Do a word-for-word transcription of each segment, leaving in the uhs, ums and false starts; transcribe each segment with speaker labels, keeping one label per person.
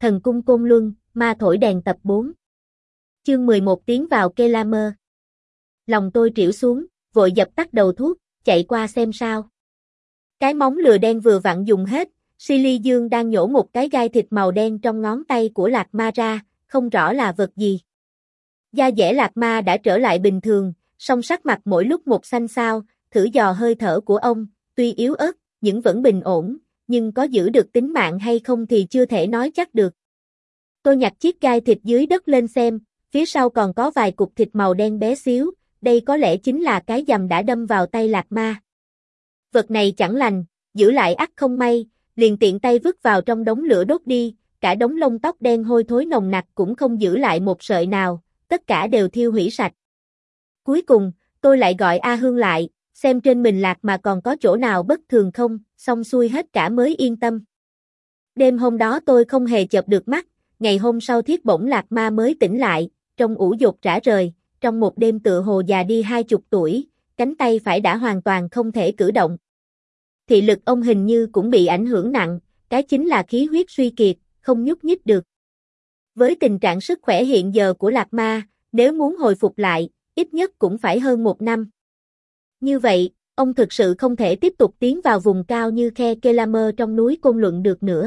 Speaker 1: Thần cung Côn Luân, ma thổi đèn tập bốn. Chương mười một tiến vào Kelamer. Lòng tôi trĩu xuống, vội dập tắt đầu thuốc, chạy qua xem sao. Cái móng lừa đen vừa vặn dùng hết, Silly Dương đang nhổ một cái gai thịt màu đen trong ngón tay của Lạc Ma ra, không rõ là vật gì. Da dẻ Lạc Ma đã trở lại bình thường, song sắc mặt mỗi lúc một xanh xao, thử dò hơi thở của ông, tuy yếu ớt, nhưng vẫn bình ổn, nhưng có giữ được tính mạng hay không thì chưa thể nói chắc được. Tôi nhặt chiếc gai thịt dưới đất lên xem, phía sau còn có vài cục thịt màu đen bé xíu, đây có lẽ chính là cái dầm đã đâm vào tay Lạc Ma. Vật này chẳng lành, giữ lại ắt không may, liền tiện tay vứt vào trong đống lửa đốt đi, cả đống lông tóc đen hôi thối nồng nặc cũng không giữ lại một sợi nào, tất cả đều thiêu hủy sạch. Cuối cùng, tôi lại gọi A Hương lại, xem trên mình Lạc mà còn có chỗ nào bất thường không, xong xuôi hết cả mới yên tâm. Đêm hôm đó tôi không hề chợp được mắt, ngày hôm sau Thiết Bổng Lạc Ma mới tỉnh lại, trông ủ dột rã rời, trong một đêm tựa hồ già đi hai chục tuổi, cánh tay phải đã hoàn toàn không thể cử động. Thị lực ông hình như cũng bị ảnh hưởng nặng, cái chính là khí huyết suy kiệt, không nhúc nhích được. Với tình trạng sức khỏe hiện giờ của Lạc Ma, nếu muốn hồi phục lại, ít nhất cũng phải hơn một năm. Như vậy, ông thực sự không thể tiếp tục tiến vào vùng cao như khe Kelamer trong núi Côn Luận được nữa.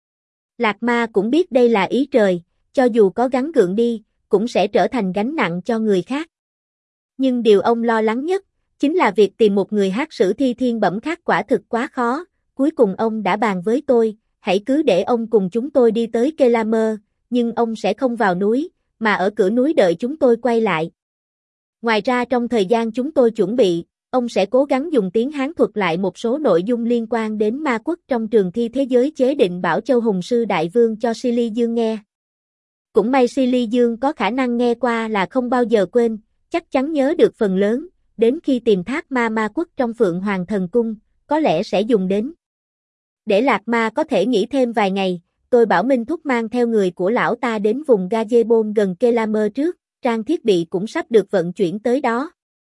Speaker 1: Lạc Ma cũng biết đây là ý trời, cho dù có gắng gượng đi, cũng sẽ trở thành gánh nặng cho người khác. Nhưng điều ông lo lắng nhất, chính là việc tìm một người hát sử thi thiên bẩm khác quả thực quá khó, cuối cùng ông đã bàn với tôi, hãy cứ để ông cùng chúng tôi đi tới Kelamer, nhưng ông sẽ không vào núi, mà ở cửa núi đợi chúng tôi quay lại. Ngoài ra trong thời gian chúng tôi chuẩn bị, ông sẽ cố gắng dùng tiếng Hán thuật lại một số nội dung liên quan đến ma quốc trong trường thi thế giới chế định Bảo Châu Hùng Sư Đại Vương cho Silly Dương nghe. Cũng may Silly Dương có khả năng nghe qua là không bao giờ quên, chắc chắn nhớ được phần lớn, đến khi tìm thác ma ma quốc trong Phượng Hoàng Thần Cung, có lẽ sẽ dùng đến. Để Lạc Ma có thể nghỉ thêm vài ngày, tôi bảo Minh Thúc mang theo người của lão ta đến vùng Gazebon gần Kelamer trước, trang thiết bị cũng sắp được vận chuyển tới đó.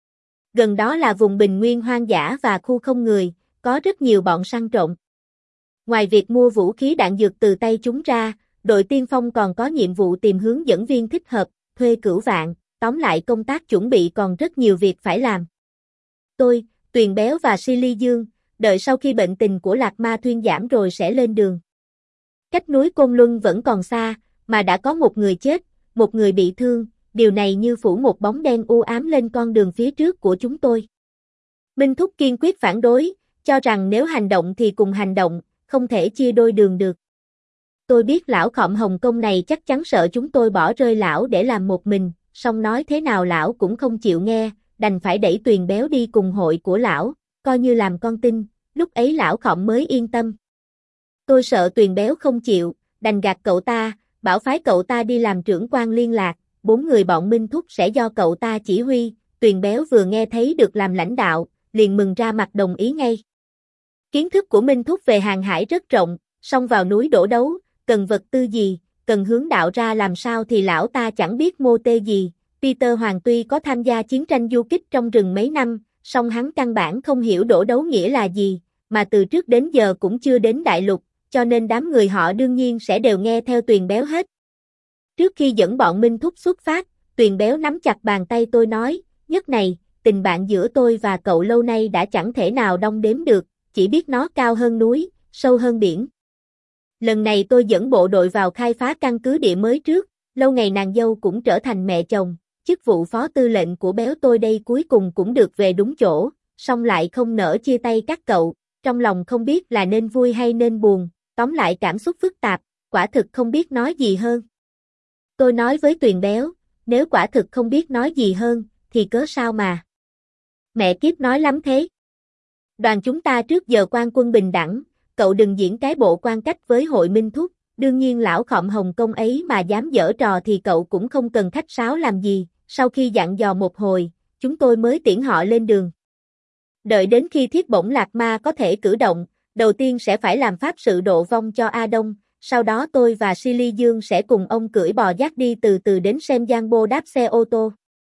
Speaker 1: Gần đó là vùng bình nguyên hoang dã và khu không người, có rất nhiều bọn săn trộm. Ngoài việc mua vũ khí đạn dược từ tay chúng ra, đội tiên phong còn có nhiệm vụ tìm hướng dẫn viên thích hợp, thuê cửu vạn, tóm lại công tác chuẩn bị còn rất nhiều việc phải làm. Tôi, Tuyền Béo và Silly Dương, đợi sau khi bệnh tình của Lạc Ma thuyên giảm rồi sẽ lên đường. Cách núi Côn Luân vẫn còn xa, mà đã có một người chết, một người bị thương, điều này như phủ một bóng đen u ám lên con đường phía trước của chúng tôi. Minh Thúc kiên quyết phản đối, cho rằng nếu hành động thì cùng hành động, không thể chia đôi đường được. Tôi biết lão khọm Hồng Kông này chắc chắn sợ chúng tôi bỏ rơi lão để làm một mình, song nói thế nào lão cũng không chịu nghe, đành phải đẩy Tuyền Béo đi cùng hội của lão, coi như làm con tin, lúc ấy lão khọm mới yên tâm. Tôi sợ Tuyền Béo không chịu, đành gạt cậu ta, bảo phái cậu ta đi làm trưởng quan liên lạc, bốn người bọn Minh Thúc sẽ do cậu ta chỉ huy. Tuyền Béo vừa nghe thấy được làm lãnh đạo, liền mừng ra mặt đồng ý ngay. Kiến thức của Minh Thúc về hàng hải rất rộng, song vào núi đổ đấu, cần vật tư gì, cần hướng đạo ra làm sao thì lão ta chẳng biết mô tê gì. Peter Hoàng tuy có tham gia chiến tranh du kích trong rừng mấy năm, song hắn căn bản không hiểu đổ đấu nghĩa là gì, mà từ trước đến giờ cũng chưa đến đại lục, cho nên đám người họ đương nhiên sẽ đều nghe theo Tuyền Béo hết. Trước khi dẫn bọn Minh Thúc xuất phát, Tuyền Béo nắm chặt bàn tay tôi nói, nhất này, tình bạn giữa tôi và cậu lâu nay đã chẳng thể nào đong đếm được, chỉ biết nó cao hơn núi, sâu hơn biển. Lần này tôi dẫn bộ đội vào khai phá căn cứ địa mới trước, lâu ngày nàng dâu cũng trở thành mẹ chồng, chức vụ phó tư lệnh của Béo tôi đây cuối cùng cũng được về đúng chỗ, song lại không nỡ chia tay các cậu, trong lòng không biết là nên vui hay nên buồn, tóm lại cảm xúc phức tạp, quả thực không biết nói gì hơn. Tôi nói với Tuyền Béo, nếu quả thực không biết nói gì hơn, thì cớ sao mà. Mẹ kiếp nói lắm thế. Đoàn chúng ta trước giờ quan quân bình đẳng, cậu đừng diễn cái bộ quan cách với hội Minh Thúc, đương nhiên lão khọm Hồng Kông ấy mà dám giở trò thì cậu cũng không cần khách sáo làm gì. Sau khi dặn dò một hồi, chúng tôi mới tiễn họ lên đường. Đợi đến khi Thiết Bổng Lạc Ma có thể cử động, đầu tiên sẽ phải làm pháp sự độ vong cho A Đông, sau đó tôi và Silly Dương sẽ cùng ông cưỡi bò dắt đi từ từ đến xem Giang Bô đáp xe ô tô.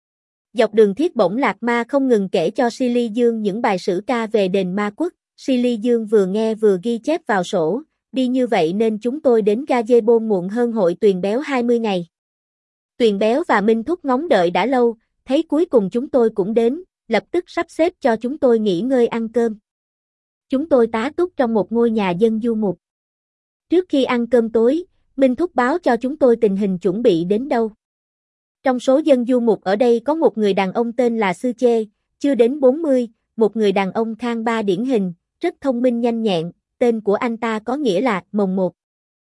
Speaker 1: Dọc đường Thiết Bổng Lạc Ma không ngừng kể cho Silly Dương những bài sử ca về đền ma quốc, Silly Dương vừa nghe vừa ghi chép vào sổ, đi như vậy nên chúng tôi đến Gazebo muộn hơn hội Tuyền Béo hai mươi ngày. Tuyền Béo và Minh Thúc ngóng đợi đã lâu, thấy cuối cùng chúng tôi cũng đến, lập tức sắp xếp cho chúng tôi nghỉ ngơi ăn cơm. Chúng tôi tá túc trong một ngôi nhà dân du mục. Trước khi ăn cơm tối, Minh Thúc báo cho chúng tôi tình hình chuẩn bị đến đâu. Trong số dân du mục ở đây có một người đàn ông tên là Sư Chê, chưa đến bốn mươi, một người đàn ông Khang Ba điển hình, rất thông minh nhanh nhẹn, tên của anh ta có nghĩa là Mồng Một.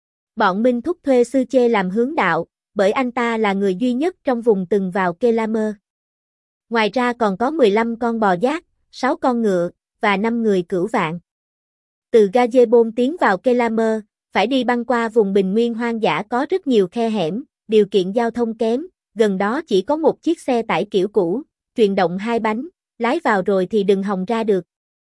Speaker 1: Bọn Minh Thúc thuê Sư Chê làm hướng đạo, bởi anh ta là người duy nhất trong vùng từng vào Kelamer. Ngoài ra còn có mười lăm con bò giác, sáu con ngựa, và năm người cửu vạn. Từ Gazebo tiến vào Kelamer, phải đi băng qua vùng bình nguyên hoang dã có rất nhiều khe hẻm, điều kiện giao thông kém, gần đó chỉ có một chiếc xe tải kiểu cũ, truyền động hai bánh, lái vào rồi thì đừng hòng ra được.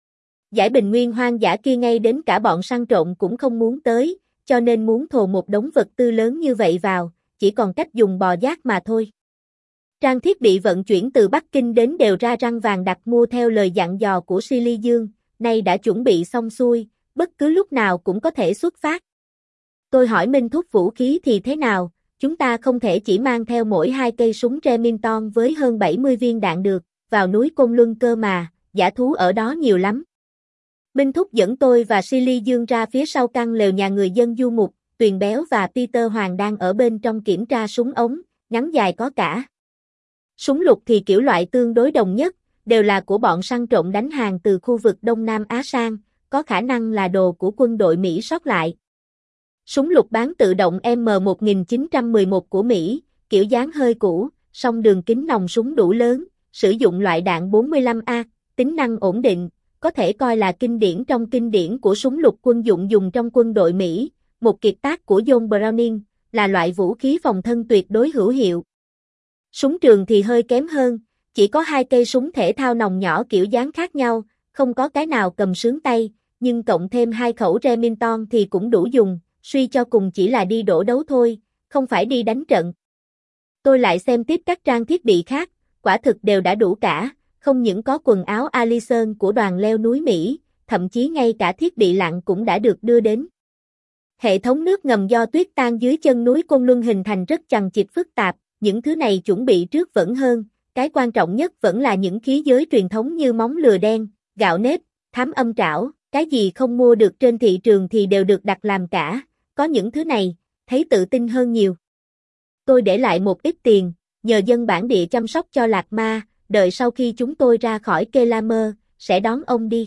Speaker 1: Dải bình nguyên hoang dã kia ngay đến cả bọn săn trộm cũng không muốn tới, cho nên muốn thồ một đống vật tư lớn như vậy vào, chỉ còn cách dùng bò giác mà thôi. Trang thiết bị vận chuyển từ Bắc Kinh đến đều ra răng vàng đặt mua theo lời dặn dò của Silly Dương, nay đã chuẩn bị xong xuôi, bất cứ lúc nào cũng có thể xuất phát. Tôi hỏi Minh Thúc vũ khí thì thế nào, chúng ta không thể chỉ mang theo mỗi hai cây súng Remington với hơn bảy mươi viên đạn được, vào núi Côn Luân cơ mà, dã thú ở đó nhiều lắm. Minh Thúc dẫn tôi và Silly Dương ra phía sau căn lều nhà người dân du mục, Tuyền Béo và Peter Hoàng đang ở bên trong kiểm tra súng ống, ngắn dài có cả. Súng lục thì kiểu loại tương đối đồng nhất, đều là của bọn săn trộm đánh hàng từ khu vực Đông Nam Á sang, có khả năng là đồ của quân đội Mỹ sót lại. Súng lục bán tự động M một chín một một của Mỹ, kiểu dáng hơi cũ, song đường kính nòng súng đủ lớn, sử dụng loại đạn bốn mươi lăm A, tính năng ổn định, có thể coi là kinh điển trong kinh điển của súng lục quân dụng dùng trong quân đội Mỹ, một kiệt tác của John Browning, là loại vũ khí phòng thân tuyệt đối hữu hiệu. Súng trường thì hơi kém hơn, chỉ có hai cây súng thể thao nòng nhỏ kiểu dáng khác nhau, không có cái nào cầm sướng tay, nhưng cộng thêm hai khẩu Remington thì cũng đủ dùng, suy cho cùng chỉ là đi đổ đấu thôi, không phải đi đánh trận. Tôi lại xem tiếp các trang thiết bị khác, quả thực đều đã đủ cả, không những có quần áo Allison của đoàn leo núi Mỹ, thậm chí ngay cả thiết bị lặn cũng đã được đưa đến. Hệ thống nước ngầm do tuyết tan dưới chân núi Côn Luân hình thành rất chằng chịt phức tạp, những thứ này chuẩn bị trước vẫn hơn, cái quan trọng nhất vẫn là những khí giới truyền thống như móng lừa đen, gạo nếp, thám âm trảo, cái gì không mua được trên thị trường thì đều được đặt làm cả, có những thứ này, thấy tự tin hơn nhiều. Tôi để lại một ít tiền, nhờ dân bản địa chăm sóc cho Lạc Ma, đợi sau khi chúng tôi ra khỏi Kelamer, sẽ đón ông đi.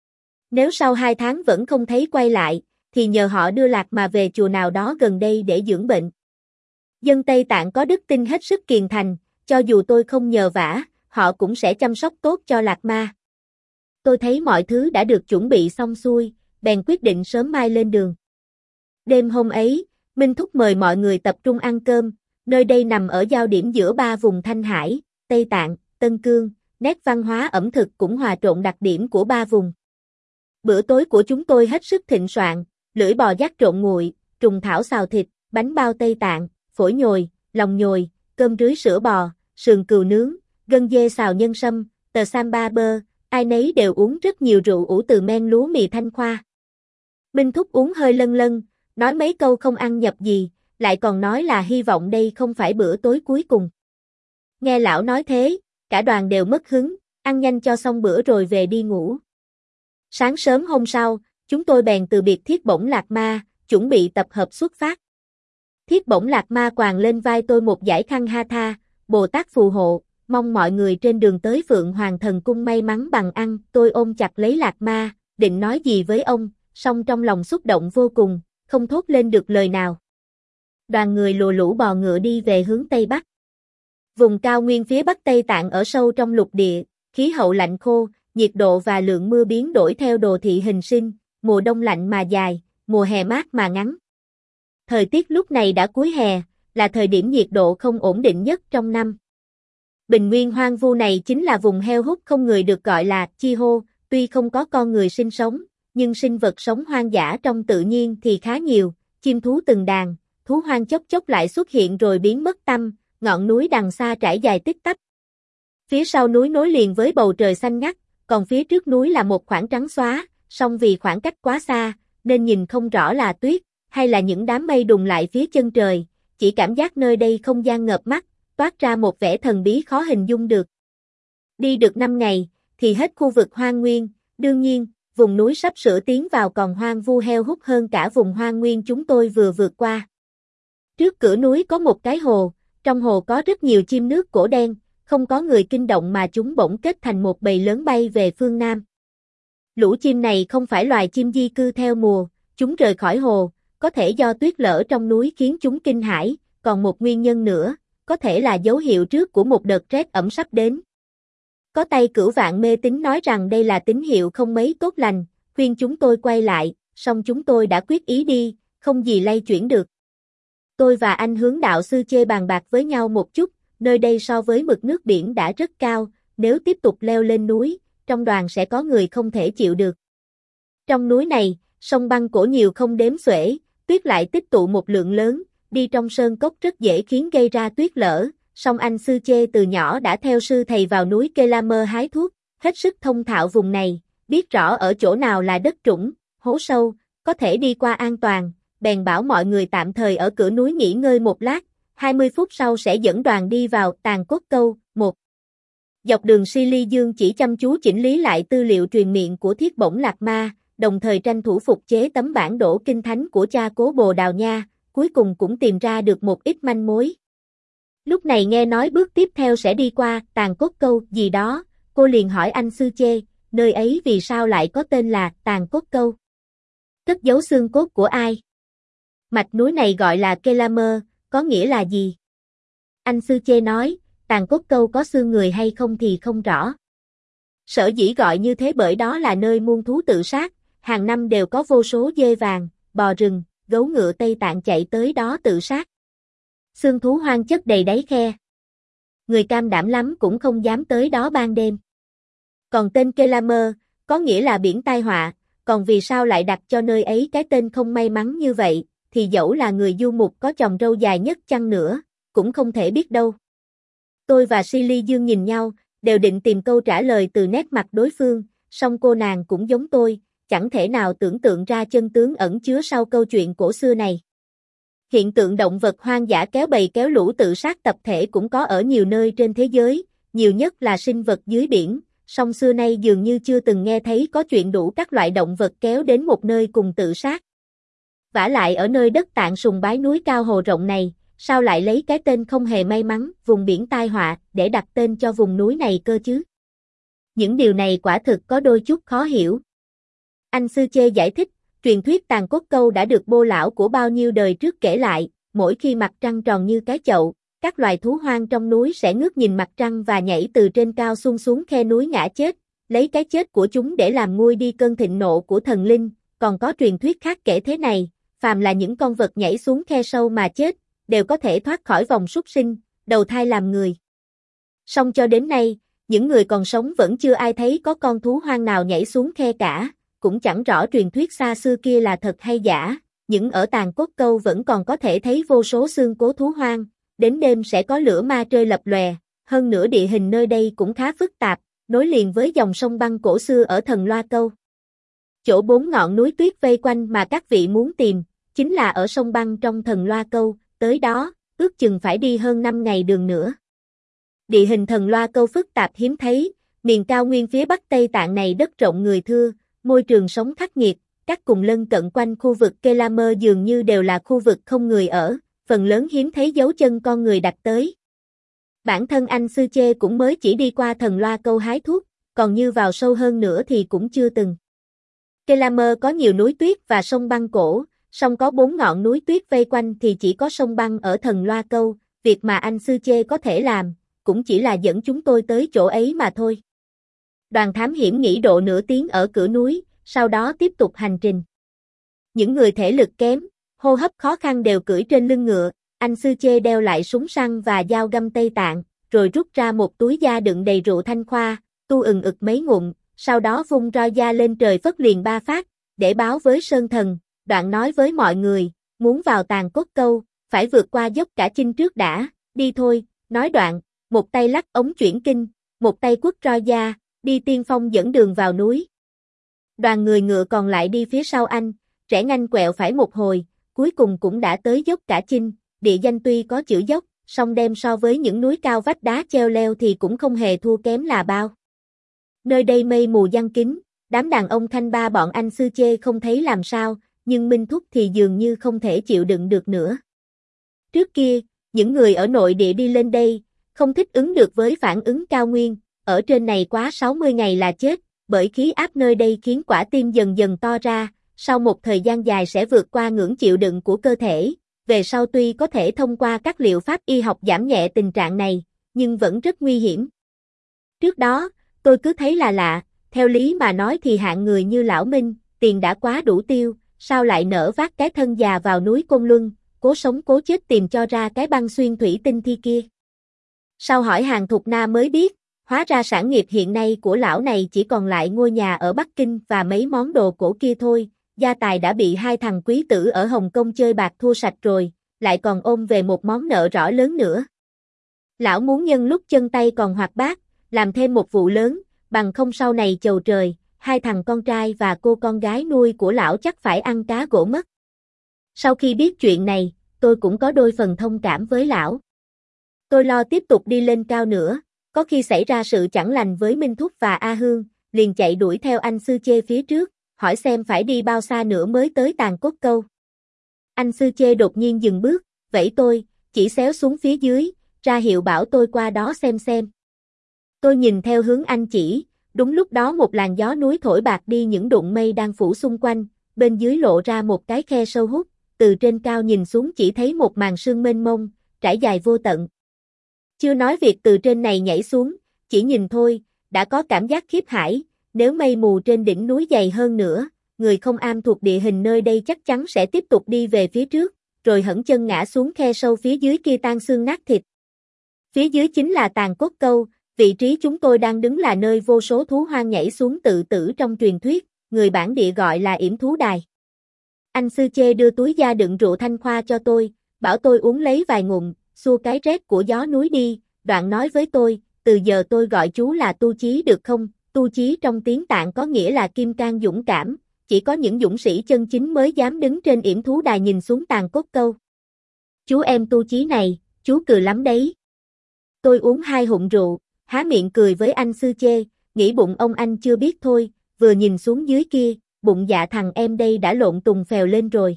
Speaker 1: Nếu sau hai tháng vẫn không thấy quay lại, thì nhờ họ đưa Lạc Ma về chùa nào đó gần đây để dưỡng bệnh. Dân Tây Tạng có đức tin hết sức kiền thành, cho dù tôi không nhờ vả, họ cũng sẽ chăm sóc tốt cho Lạc Ma. Tôi thấy mọi thứ đã được chuẩn bị xong xuôi, bèn quyết định sớm mai lên đường. Đêm hôm ấy, Minh Thúc mời mọi người tập trung ăn cơm, nơi đây nằm ở giao điểm giữa ba vùng Thanh Hải, Tây Tạng, Tân Cương, nét văn hóa ẩm thực cũng hòa trộn đặc điểm của ba vùng. Bữa tối của chúng tôi hết sức thịnh soạn, lưỡi bò giác trộn nguội, trùng thảo xào thịt, bánh bao Tây Tạng, phổi nhồi, lòng nhồi, cơm rưới sữa bò, sườn cừu nướng, gân dê xào nhân sâm, tờ samba bơ, ai nấy đều uống rất nhiều rượu ủ từ men lúa mì Thanh Khoa. Minh Thúc uống hơi lân lân, nói mấy câu không ăn nhập gì, lại còn nói là hy vọng đây không phải bữa tối cuối cùng. Nghe lão nói thế, cả đoàn đều mất hứng, ăn nhanh cho xong bữa rồi về đi ngủ. Sáng sớm hôm sau, chúng tôi bèn từ biệt Thiết Bổng Lạc Ma, chuẩn bị tập hợp xuất phát. Thiết Bổng Lạc Ma quàng lên vai tôi một dải khăn hatha, Bồ Tát phù hộ, mong mọi người trên đường tới Phượng Hoàng Thần Cung may mắn bằng ăn. Tôi ôm chặt lấy Lạc Ma, định nói gì với ông, song trong lòng xúc động vô cùng, không thốt lên được lời nào. Đoàn người lùa lũ bò ngựa đi về hướng Tây Bắc. Vùng cao nguyên phía Bắc Tây Tạng ở sâu trong lục địa, khí hậu lạnh khô, nhiệt độ và lượng mưa biến đổi theo đồ thị hình sinh, mùa đông lạnh mà dài, mùa hè mát mà ngắn. Thời tiết lúc này đã cuối hè, là thời điểm nhiệt độ không ổn định nhất trong năm. Bình nguyên hoang vu này chính là vùng heo hút không người được gọi là chi hô, tuy không có con người sinh sống, nhưng sinh vật sống hoang dã trong tự nhiên thì khá nhiều, chim thú từng đàn, thú hoang chốc chốc lại xuất hiện rồi biến mất tăm, ngọn núi đằng xa trải dài tích tắp. Phía sau núi nối liền với bầu trời xanh ngắt, còn phía trước núi là một khoảng trắng xóa, song vì khoảng cách quá xa, nên nhìn không rõ là tuyết, hay là những đám mây đùng lại phía chân trời, chỉ cảm giác nơi đây không gian ngợp mắt, toát ra một vẻ thần bí khó hình dung được. Đi được năm ngày, thì hết khu vực hoang nguyên, đương nhiên, vùng núi sắp sửa tiến vào còn hoang vu heo hút hơn cả vùng hoang nguyên chúng tôi vừa vượt qua. Trước cửa núi có một cái hồ, trong hồ có rất nhiều chim nước cổ đen, không có người kinh động mà chúng bỗng kết thành một bầy lớn bay về phương Nam. Lũ chim này không phải loài chim di cư theo mùa, chúng rời khỏi hồ, có thể do tuyết lở trong núi khiến chúng kinh hãi, còn một nguyên nhân nữa, có thể là dấu hiệu trước của một đợt rét ẩm sắp đến. Có tay cửu vạn mê tín nói rằng đây là tín hiệu không mấy tốt lành, khuyên chúng tôi quay lại, song chúng tôi đã quyết ý đi, không gì lay chuyển được. Tôi và anh hướng đạo sư chê bàn bạc với nhau một chút, nơi đây so với mực nước biển đã rất cao, nếu tiếp tục leo lên núi, trong đoàn sẽ có người không thể chịu được. Trong núi này, sông băng cổ nhiều không đếm xuể, tuyết lại tích tụ một lượng lớn, đi trong sơn cốc rất dễ khiến gây ra tuyết lở, song anh sư chê từ nhỏ đã theo sư thầy vào núi Kelamer hái thuốc, hết sức thông thạo vùng này, biết rõ ở chỗ nào là đất trũng, hố sâu, có thể đi qua an toàn, bèn bảo mọi người tạm thời ở cửa núi nghỉ ngơi một lát, hai mươi phút sau sẽ dẫn đoàn đi vào Tàn Cốt Câu. Một Dọc đường Silly Dương chỉ chăm chú chỉnh lý lại tư liệu truyền miệng của Thiết Bổng Lạc Ma, đồng thời tranh thủ phục chế tấm bản đổ kinh thánh của cha cố Bồ Đào Nha, cuối cùng cũng tìm ra được một ít manh mối. Lúc này nghe nói bước tiếp theo sẽ đi qua Tàn Cốt Câu gì đó, cô liền hỏi anh sư chê, nơi ấy vì sao lại có tên là Tàn Cốt Câu? Cất giấu xương cốt của ai? Mạch núi này gọi là Kelamer, có nghĩa là gì? Anh sư chê nói, Tàn Cốt Câu có xương người hay không thì không rõ. Sở dĩ gọi như thế bởi đó là nơi muôn thú tự sát, hàng năm đều có vô số dê vàng, bò rừng, gấu ngựa Tây Tạng chạy tới đó tự sát. Xương thú hoang chất đầy đáy khe. Người cam đảm lắm cũng không dám tới đó ban đêm. Còn tên Kelamer, có nghĩa là biển tai họa, còn vì sao lại đặt cho nơi ấy cái tên không may mắn như vậy, thì dẫu là người du mục có chòm râu dài nhất chăng nữa, cũng không thể biết đâu. Tôi và Silly Dương nhìn nhau, đều định tìm câu trả lời từ nét mặt đối phương, song cô nàng cũng giống tôi, chẳng thể nào tưởng tượng ra chân tướng ẩn chứa sau câu chuyện cổ xưa này. Hiện tượng động vật hoang dã kéo bầy kéo lũ tự sát tập thể cũng có ở nhiều nơi trên thế giới, nhiều nhất là sinh vật dưới biển, song xưa nay dường như chưa từng nghe thấy có chuyện đủ các loại động vật kéo đến một nơi cùng tự sát. Vả lại ở nơi đất Tạng sùng bái núi cao hồ rộng này, sao lại lấy cái tên không hề may mắn, vùng biển tai họa, để đặt tên cho vùng núi này cơ chứ? Những điều này quả thực có đôi chút khó hiểu. Anh sư chê giải thích, truyền thuyết Tàn Cốt Câu đã được bô lão của bao nhiêu đời trước kể lại, mỗi khi mặt trăng tròn như cái chậu, các loài thú hoang trong núi sẽ ngước nhìn mặt trăng và nhảy từ trên cao xung xuống khe núi ngã chết, lấy cái chết của chúng để làm nguôi đi cơn thịnh nộ của thần linh, còn có truyền thuyết khác kể thế này, phàm là những con vật nhảy xuống khe sâu mà chết, đều có thể thoát khỏi vòng súc sinh, đầu thai làm người. Song cho đến nay, những người còn sống vẫn chưa ai thấy có con thú hoang nào nhảy xuống khe cả, cũng chẳng rõ truyền thuyết xa xưa kia là thật hay giả, những ở Tàn Cốt Câu vẫn còn có thể thấy vô số xương cố thú hoang, đến đêm sẽ có lửa ma trơi lập lòe, hơn nữa địa hình nơi đây cũng khá phức tạp, nối liền với dòng sông băng cổ xưa ở Thần Loa Câu. Chỗ bốn ngọn núi tuyết vây quanh mà các vị muốn tìm, chính là ở sông băng trong Thần Loa Câu, tới đó, ước chừng phải đi hơn năm ngày đường nữa. Địa hình Thần Loa Câu phức tạp hiếm thấy, miền cao nguyên phía bắc Tây Tạng này đất rộng người thưa, môi trường sống khắc nghiệt, các vùng lân cận quanh khu vực Kelamer dường như đều là khu vực không người ở, phần lớn hiếm thấy dấu chân con người đặt tới. Bản thân anh sư chê cũng mới chỉ đi qua Thần Loa Câu hái thuốc, còn như vào sâu hơn nữa thì cũng chưa từng. Kelamer có nhiều núi tuyết và sông băng cổ, song có bốn ngọn núi tuyết vây quanh thì chỉ có sông băng ở Thần Loa Câu, việc mà anh sư chê có thể làm, cũng chỉ là dẫn chúng tôi tới chỗ ấy mà thôi. Đoàn thám hiểm nghỉ độ nửa tiếng ở cửa núi, sau đó tiếp tục hành trình. Những người thể lực kém, hô hấp khó khăn đều cưỡi trên lưng ngựa, anh sư chê đeo lại súng săn và dao găm Tây Tạng, rồi rút ra một túi da đựng đầy rượu thanh khoa, tu ừng ực mấy ngụm, sau đó vung roi da lên trời phất liền ba phát, để báo với Sơn Thần, đoạn nói với mọi người, muốn vào Tàn Cốt Câu, phải vượt qua dốc Cả Chinh trước đã, đi thôi, nói đoạn, một tay lắc ống chuyển kinh, một tay quất roi da, đi tiên phong dẫn đường vào núi. Đoàn người ngựa còn lại đi phía sau anh, rẽ nhanh quẹo phải một hồi, cuối cùng cũng đã tới dốc Cả Chinh. Địa danh tuy có chữ dốc, song đem so với những núi cao vách đá treo leo thì cũng không hề thua kém là bao. Nơi đây mây mù giăng kín, đám đàn ông Khanh Ba bọn anh Sư Chê không thấy làm sao, nhưng Minh Thúc thì dường như không thể chịu đựng được nữa. Trước kia, những người ở nội địa đi lên đây, không thích ứng được với phản ứng cao nguyên, ở trên này quá sáu mươi ngày là chết, bởi khí áp nơi đây khiến quả tim dần dần to ra, sau một thời gian dài sẽ vượt qua ngưỡng chịu đựng của cơ thể. Về sau tuy có thể thông qua các liệu pháp y học giảm nhẹ tình trạng này, nhưng vẫn rất nguy hiểm. Trước đó, tôi cứ thấy là lạ, theo lý mà nói thì hạng người như Lão Minh, tiền đã quá đủ tiêu, sao lại nỡ vác cái thân già vào núi Côn Luân, cố sống cố chết tìm cho ra cái băng xuyên thủy tinh thi kia. Sau hỏi hàng Thục Na mới biết, hóa ra sản nghiệp hiện nay của lão này chỉ còn lại ngôi nhà ở Bắc Kinh và mấy món đồ cổ kia thôi. Gia tài đã bị hai thằng quý tử ở Hồng Kông chơi bạc thua sạch rồi, lại còn ôm về một món nợ rõ lớn nữa. Lão muốn nhân lúc chân tay còn hoạt bát, làm thêm một vụ lớn, bằng không sau này chầu trời, hai thằng con trai và cô con gái nuôi của lão chắc phải ăn cá gỗ mất. Sau khi biết chuyện này, tôi cũng có đôi phần thông cảm với lão. Tôi lo tiếp tục đi lên cao nữa, có khi xảy ra sự chẳng lành với Minh Thúc và A Hương, liền chạy đuổi theo anh Sư Chê phía trước, hỏi xem phải đi bao xa nữa mới tới Tàn Cốt Câu. Anh Sư Chê đột nhiên dừng bước, vẫy tôi, chỉ xéo xuống phía dưới, ra hiệu bảo tôi qua đó xem xem. Tôi nhìn theo hướng anh chỉ, đúng lúc đó một làn gió núi thổi bạc đi những đụng mây đang phủ xung quanh, bên dưới lộ ra một cái khe sâu hút, từ trên cao nhìn xuống chỉ thấy một màn sương mênh mông, trải dài vô tận. Chưa nói việc từ trên này nhảy xuống, chỉ nhìn thôi, đã có cảm giác khiếp hãi. Nếu mây mù trên đỉnh núi dày hơn nữa, người không am thuộc địa hình nơi đây chắc chắn sẽ tiếp tục đi về phía trước, rồi hẫng chân ngã xuống khe sâu phía dưới kia tan xương nát thịt. Phía dưới chính là Tàn Cốt Câu, vị trí chúng tôi đang đứng là nơi vô số thú hoang nhảy xuống tự tử trong truyền thuyết, người bản địa gọi là yểm thú đài. Anh Sư Chê đưa túi da đựng rượu Thanh Khoa cho tôi, bảo tôi uống lấy vài ngụm, xua cái rét của gió núi đi, đoạn nói với tôi, từ giờ tôi gọi chú là Tu Chí được không? Tu Chí trong tiếng Tạng có nghĩa là kim cang dũng cảm, chỉ có những dũng sĩ chân chính mới dám đứng trên yểm thú đài nhìn xuống Tàn Cốt Câu. Chú em Tu Chí này, chú cười lắm đấy. Tôi uống hai hụm rượu, há miệng cười với anh Sư Chê, nghĩ bụng ông anh chưa biết thôi, vừa nhìn xuống dưới kia, bụng dạ thằng em đây đã lộn tùng phèo lên rồi.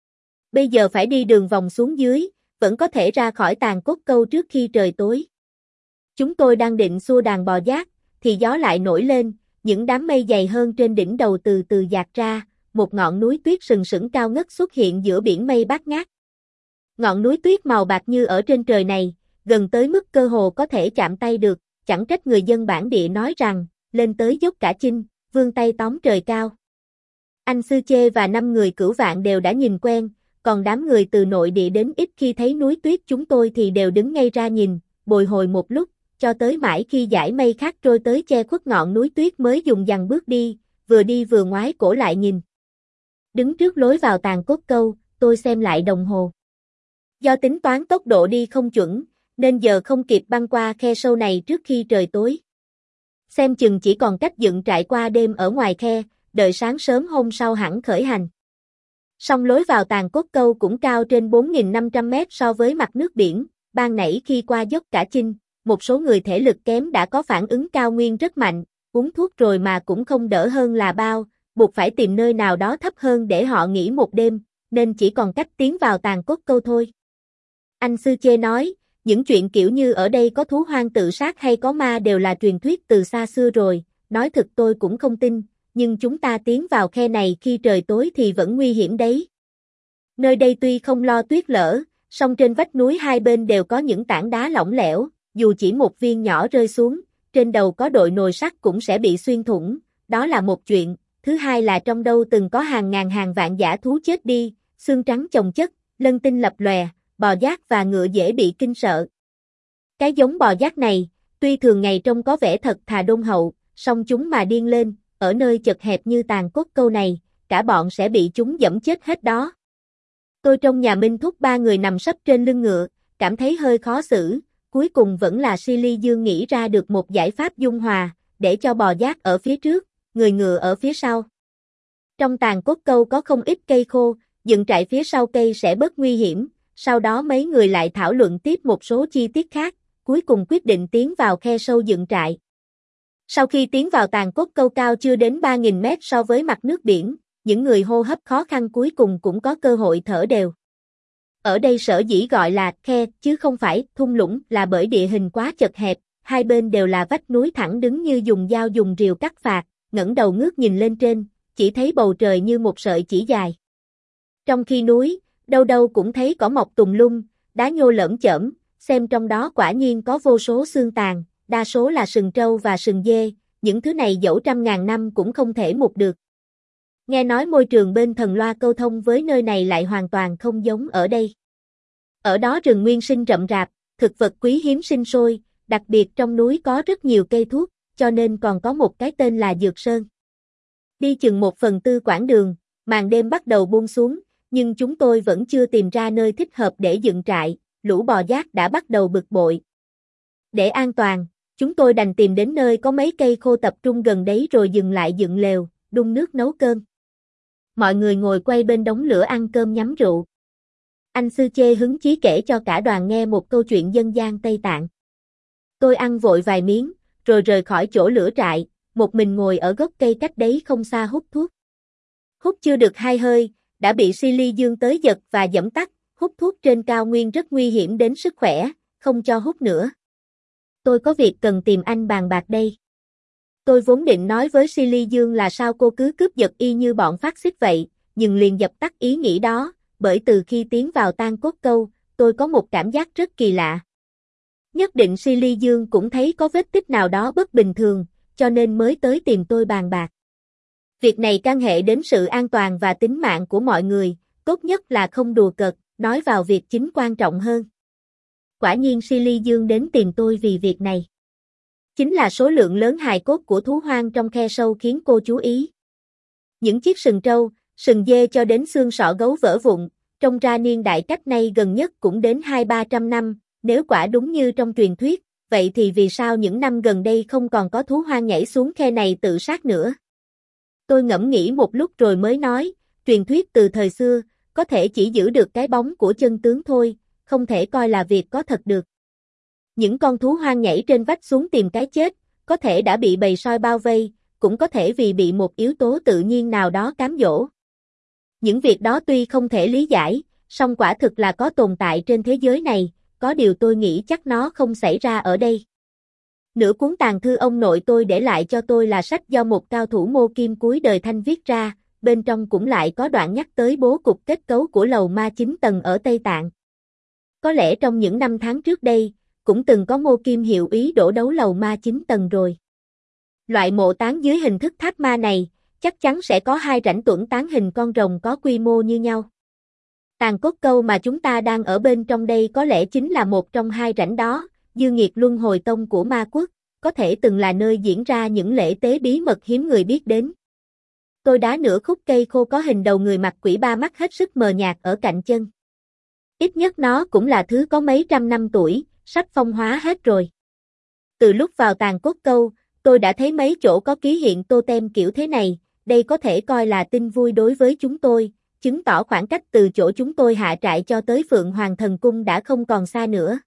Speaker 1: Bây giờ phải đi đường vòng xuống dưới, vẫn có thể ra khỏi Tàn Cốt Câu trước khi trời tối. Chúng tôi đang định xua đàn bò giác, thì gió lại nổi lên, những đám mây dày hơn trên đỉnh đầu từ từ dạt ra, một ngọn núi tuyết sừng sững cao ngất xuất hiện giữa biển mây bát ngát. Ngọn núi tuyết màu bạc như ở trên trời này, gần tới mức cơ hồ có thể chạm tay được, chẳng trách người dân bản địa nói rằng, lên tới dốc Cả Chinh, vươn tay tóm trời cao. Anh Sư Chê và năm người Cửu Vạn đều đã nhìn quen, còn đám người từ nội địa đến ít khi thấy núi tuyết chúng tôi thì đều đứng ngay ra nhìn, bồi hồi một lúc, cho tới mãi khi dải mây khác trôi tới che khuất ngọn núi tuyết mới dùng dằng bước đi, vừa đi vừa ngoái cổ lại nhìn. Đứng trước lối vào Tàn Cốt Câu, tôi xem lại đồng hồ. Do tính toán tốc độ đi không chuẩn, nên giờ không kịp băng qua khe sâu này trước khi trời tối. Xem chừng chỉ còn cách dựng trại qua đêm ở ngoài khe, đợi sáng sớm hôm sau hẳn khởi hành. Song lối vào Tàn Cốt Câu cũng cao trên bốn nghìn năm trăm mét so với mặt nước biển, ban nãy khi qua dốc Cả Chinh, một số người thể lực kém đã có phản ứng cao nguyên rất mạnh, uống thuốc rồi mà cũng không đỡ hơn là bao, buộc phải tìm nơi nào đó thấp hơn để họ nghỉ một đêm, nên chỉ còn cách tiến vào Tàn Cốt Câu thôi. Anh Sư Chê nói, những chuyện kiểu như ở đây có thú hoang tự sát hay có ma đều là truyền thuyết từ xa xưa rồi, nói thực tôi cũng không tin, nhưng chúng ta tiến vào khe này khi trời tối thì vẫn nguy hiểm đấy. Nơi đây tuy không lo tuyết lở, song trên vách núi hai bên đều có những tảng đá lỏng lẻo, dù chỉ một viên nhỏ rơi xuống, trên đầu có đội nồi sắt cũng sẽ bị xuyên thủng, đó là một chuyện, thứ hai là trong đâu từng có hàng ngàn hàng vạn dã thú chết đi, xương trắng chồng chất, lân tinh lập lòe, bò giác và ngựa dễ bị kinh sợ. Cái giống bò giác này, tuy thường ngày trông có vẻ thật thà đôn hậu, song chúng mà điên lên, ở nơi chật hẹp như Tàn Cốt Câu này, cả bọn sẽ bị chúng dẫm chết hết đó. Tôi trong nhà Minh Thúc ba người nằm sấp trên lưng ngựa, cảm thấy hơi khó xử, cuối cùng vẫn là Silly Dương nghĩ ra được một giải pháp dung hòa, để cho bò giác ở phía trước, người ngựa ở phía sau. Trong tàn cốt câu có không ít cây khô, dựng trại phía sau cây sẽ bớt nguy hiểm, sau đó mấy người lại thảo luận tiếp một số chi tiết khác, cuối cùng quyết định tiến vào khe sâu dựng trại. Sau khi tiến vào tàn cốt câu cao chưa đến ba nghìn mét so với mặt nước biển, những người hô hấp khó khăn cuối cùng cũng có cơ hội thở đều. Ở đây sở dĩ gọi là khe chứ không phải thung lũng là bởi địa hình quá chật hẹp, hai bên đều là vách núi thẳng đứng như dùng dao dùng rìu cắt phạt, ngẩng đầu ngước nhìn lên trên, chỉ thấy bầu trời như một sợi chỉ dài. Trong khi núi, đâu đâu cũng thấy cỏ mọc tùm lum, đá nhô lởm chởm, xem trong đó quả nhiên có vô số xương tàn, đa số là sừng trâu và sừng dê, những thứ này dẫu trăm ngàn năm cũng không thể mục được. Nghe nói môi trường bên Thần Loa câu thông với nơi này lại hoàn toàn không giống ở đây. Ở đó rừng nguyên sinh rậm rạp, thực vật quý hiếm sinh sôi, đặc biệt trong núi có rất nhiều cây thuốc, cho nên còn có một cái tên là Dược Sơn. Đi chừng một phần tư quãng đường, màn đêm bắt đầu buông xuống, nhưng chúng tôi vẫn chưa tìm ra nơi thích hợp để dựng trại, lũ bò giác đã bắt đầu bực bội. Để an toàn, chúng tôi đành tìm đến nơi có mấy cây khô tập trung gần đấy rồi dừng lại dựng lều, đun nước nấu cơm. Mọi người ngồi quay bên đống lửa ăn cơm nhắm rượu. Anh Sư Chê hứng chí kể cho cả đoàn nghe một câu chuyện dân gian Tây Tạng. Tôi ăn vội vài miếng, rồi rời khỏi chỗ lửa trại, một mình ngồi ở gốc cây cách đấy không xa hút thuốc. Hút chưa được hai hơi, đã bị Silly Dương tới giật và giẫm tắt, hút thuốc trên cao nguyên rất nguy hiểm đến sức khỏe, không cho hút nữa. Tôi có việc cần tìm anh bàn bạc đây. Tôi vốn định nói với Silly Dương là sao cô cứ cướp giật y như bọn phát xít vậy, nhưng liền dập tắt ý nghĩ đó, bởi từ khi tiến vào tan cốt câu, tôi có một cảm giác rất kỳ lạ. Nhất định Silly Dương cũng thấy có vết tích nào đó bất bình thường, cho nên mới tới tìm tôi bàn bạc. Việc này can hệ đến sự an toàn và tính mạng của mọi người, tốt nhất là không đùa cợt, nói vào việc chính quan trọng hơn. Quả nhiên Silly Dương đến tìm tôi vì việc này. Chính là số lượng lớn hài cốt của thú hoang trong khe sâu khiến cô chú ý. Những chiếc sừng trâu, sừng dê cho đến xương sọ gấu vỡ vụn, trông ra niên đại cách nay gần nhất cũng đến hai ba trăm năm, nếu quả đúng như trong truyền thuyết, vậy thì vì sao những năm gần đây không còn có thú hoang nhảy xuống khe này tự sát nữa? Tôi ngẫm nghĩ một lúc rồi mới nói, truyền thuyết từ thời xưa, có thể chỉ giữ được cái bóng của chân tướng thôi, không thể coi là việc có thật được. Những con thú hoang nhảy trên vách xuống tìm cái chết, có thể đã bị bầy sói bao vây, cũng có thể vì bị một yếu tố tự nhiên nào đó cám dỗ. Những việc đó tuy không thể lý giải, song quả thực là có tồn tại trên thế giới này, có điều tôi nghĩ chắc nó không xảy ra ở đây. Nửa cuốn tàn thư ông nội tôi để lại cho tôi là sách do một cao thủ mô kim cuối đời Thanh viết ra, bên trong cũng lại có đoạn nhắc tới bố cục kết cấu của lầu ma chín tầng ở Tây Tạng. Có lẽ trong những năm tháng trước đây, cũng từng có mô kim hiệu ý đổ đấu lầu ma chín tầng rồi. Loại mộ táng dưới hình thức tháp ma này, chắc chắn sẽ có hai rãnh tuẫn táng hình con rồng có quy mô như nhau. Tàn cốt câu mà chúng ta đang ở bên trong đây có lẽ chính là một trong hai rãnh đó, Dư Nghiệt Luân Hồi Tông của Ma Quốc, có thể từng là nơi diễn ra những lễ tế bí mật hiếm người biết đến. Tôi đá nửa khúc cây khô có hình đầu người mặt quỷ ba mắt hết sức mờ nhạt ở cạnh chân. Ít nhất nó cũng là thứ có mấy trăm năm tuổi, sắp phong hóa hết rồi. Từ lúc vào tàn cốt câu, tôi đã thấy mấy chỗ có ký hiện totem kiểu thế này, đây có thể coi là tin vui đối với chúng tôi, chứng tỏ khoảng cách từ chỗ chúng tôi hạ trại cho tới Phượng Hoàng Thần Cung đã không còn xa nữa.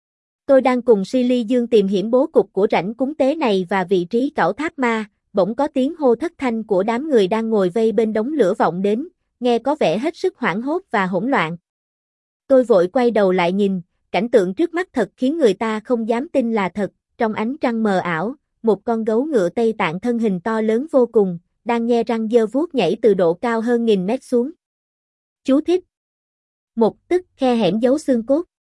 Speaker 1: Tôi đang cùng Silly Dương tìm hiểu bố cục của rãnh cúng tế này và vị trí cẩu tháp ma, bỗng có tiếng hô thất thanh của đám người đang ngồi vây bên đống lửa vọng đến, nghe có vẻ hết sức hoảng hốt và hỗn loạn. Tôi vội quay đầu lại nhìn, cảnh tượng trước mắt thật khiến người ta không dám tin là thật, trong ánh trăng mờ ảo, một con gấu ngựa Tây Tạng thân hình to lớn vô cùng, đang nhe răng giơ vuốt nhảy từ độ cao hơn nghìn mét xuống. Chú thích. Một tức khe hẻm giấu xương cốt.